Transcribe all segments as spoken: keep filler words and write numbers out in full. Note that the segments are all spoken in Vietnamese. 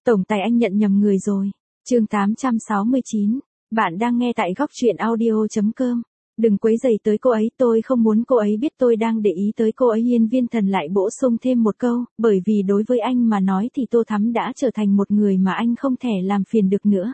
Tổng tài anh nhận nhầm người rồi. Chương tám trăm sáu mươi chín. Bạn đang nghe tại góc truyện audio.com. Đừng quấy rầy tới cô ấy, tôi không muốn cô ấy biết tôi đang để ý tới cô ấy. Hiên Viên Thần lại bổ sung thêm một câu, bởi vì đối với anh mà nói thì Tô Thắm đã trở thành một người mà anh không thể làm phiền được nữa.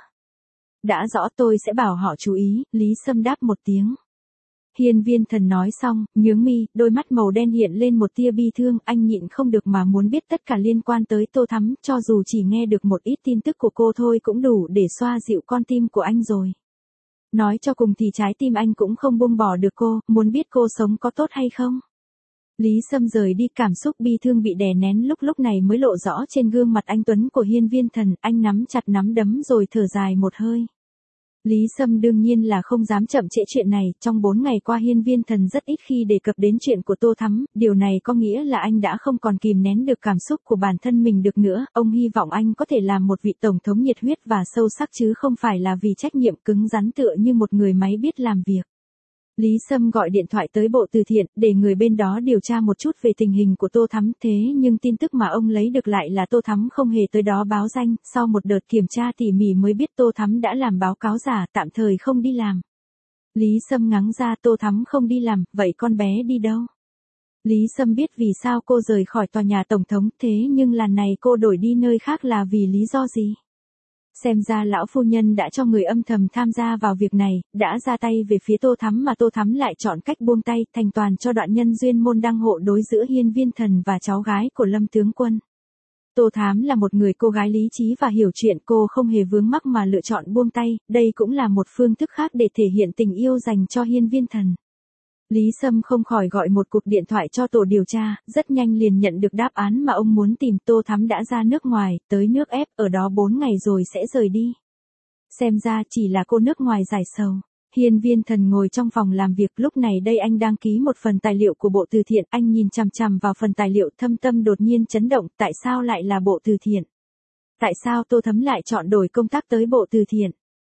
Đã rõ, tôi sẽ bảo họ chú ý. Lý Sâm đáp một tiếng. Hiên Viên Thần nói xong, nhướng mi, đôi mắt màu đen hiện lên một tia bi thương, anh nhịn không được mà muốn biết tất cả liên quan tới Tô Thắm, cho dù chỉ nghe được một ít tin tức của cô thôi cũng đủ để xoa dịu con tim của anh rồi. Nói cho cùng thì trái tim anh cũng không buông bỏ được cô, muốn biết cô sống có tốt hay không. Lý Sâm rời đi, cảm xúc bi thương bị đè nén lúc lúc này mới lộ rõ trên gương mặt anh tuấn của Hiên Viên Thần, anh nắm chặt nắm đấm rồi thở dài một hơi. Lý Sâm đương nhiên là không dám chậm trễ chuyện này, trong bốn ngày qua Hiên Viên Thần rất ít khi đề cập đến chuyện của Tô Thắm, điều này có nghĩa là anh đã không còn kìm nén được cảm xúc của bản thân mình được nữa, ông hy vọng anh có thể làm một vị tổng thống nhiệt huyết và sâu sắc chứ không phải là vì trách nhiệm cứng rắn tựa như một người máy biết làm việc. Lý Sâm gọi điện thoại tới bộ từ thiện, để người bên đó điều tra một chút về tình hình của Tô Thắm, thế nhưng tin tức mà ông lấy được lại là Tô Thắm không hề tới đó báo danh, sau một đợt kiểm tra tỉ mỉ mới biết Tô Thắm đã làm báo cáo giả, tạm thời không đi làm. Lý Sâm ngắng ra, Tô Thắm không đi làm, vậy con bé đi đâu? Lý Sâm biết vì sao cô rời khỏi tòa nhà tổng thống, thế nhưng lần này cô đổi đi nơi khác là vì lý do gì? Xem ra lão phu nhân đã cho người âm thầm tham gia vào việc này, đã ra tay về phía Tô Thắm mà Tô Thắm lại chọn cách buông tay, thành toàn cho đoạn nhân duyên môn đăng hộ đối giữa Hiên Viên Thần và cháu gái của Lâm tướng quân. Tô Thắm là một người cô gái lý trí và hiểu chuyện, cô không hề vướng mắc mà lựa chọn buông tay, đây cũng là một phương thức khác để thể hiện tình yêu dành cho Hiên Viên Thần. Lý Sâm không khỏi gọi một cuộc điện thoại cho tổ điều tra, rất nhanh liền nhận được đáp án mà ông muốn tìm. Tô Thắm đã ra nước ngoài, tới nước ép, ở đó bốn ngày rồi sẽ rời đi. Xem ra chỉ là cô nước ngoài giải sầu. Hiên Viên Thần ngồi trong phòng làm việc, lúc này đây anh đang ký một phần tài liệu của bộ từ thiện, anh nhìn chằm chằm vào phần tài liệu, thâm tâm đột nhiên chấn động, tại sao lại là bộ từ thiện? Tại sao Tô Thắm lại chọn đổi công tác tới bộ từ thiện?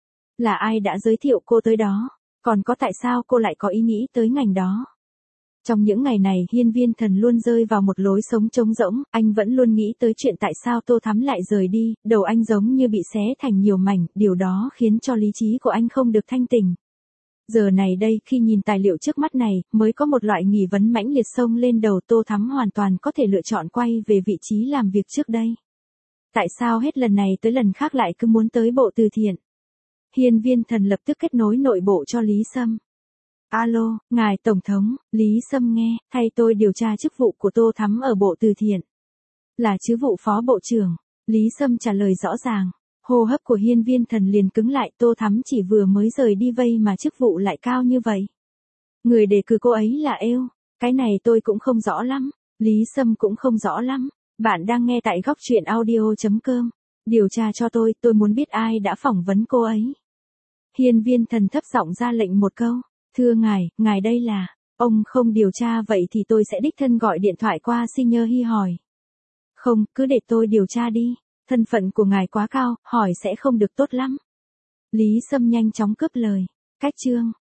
Là ai đã giới thiệu cô tới đó? Còn có tại sao cô lại có ý nghĩ tới ngành đó? Trong những ngày này Hiên Viên Thần luôn rơi vào một lối sống trống rỗng, anh vẫn luôn nghĩ tới chuyện tại sao Tô Thắm lại rời đi, đầu anh giống như bị xé thành nhiều mảnh, điều đó khiến cho lý trí của anh không được thanh tỉnh. Giờ này đây, khi nhìn tài liệu trước mắt này, mới có một loại nghi vấn mãnh liệt xông lên đầu. Tô Thắm hoàn toàn có thể lựa chọn quay về vị trí làm việc trước đây. Tại sao hết lần này tới lần khác lại cứ muốn tới bộ từ thiện? Hiên Viên Thần lập tức kết nối nội bộ cho Lý Sâm. Alo, ngài Tổng thống. Lý Sâm nghe, thay tôi điều tra chức vụ của Tô Thắm ở bộ từ thiện. Là chức vụ phó bộ trưởng. Lý Sâm trả lời rõ ràng. Hô hấp của Hiên Viên Thần liền cứng lại, Tô Thắm chỉ vừa mới rời đi vây mà chức vụ lại cao như vậy. Người đề cử cô ấy là êu, cái này tôi cũng không rõ lắm. Lý Sâm cũng không rõ lắm. Bạn đang nghe tại góc truyện audio.com. Điều tra cho tôi, tôi muốn biết ai đã phỏng vấn cô ấy. Hiên Viên Thần thấp giọng ra lệnh một câu. Thưa ngài, ngài đây là, ông không điều tra vậy thì tôi sẽ đích thân gọi điện thoại qua Senior Hy hỏi. Không, cứ để tôi điều tra đi, thân phận của ngài quá cao, hỏi sẽ không được tốt lắm. Lý Sâm nhanh chóng cướp lời. Cách chương.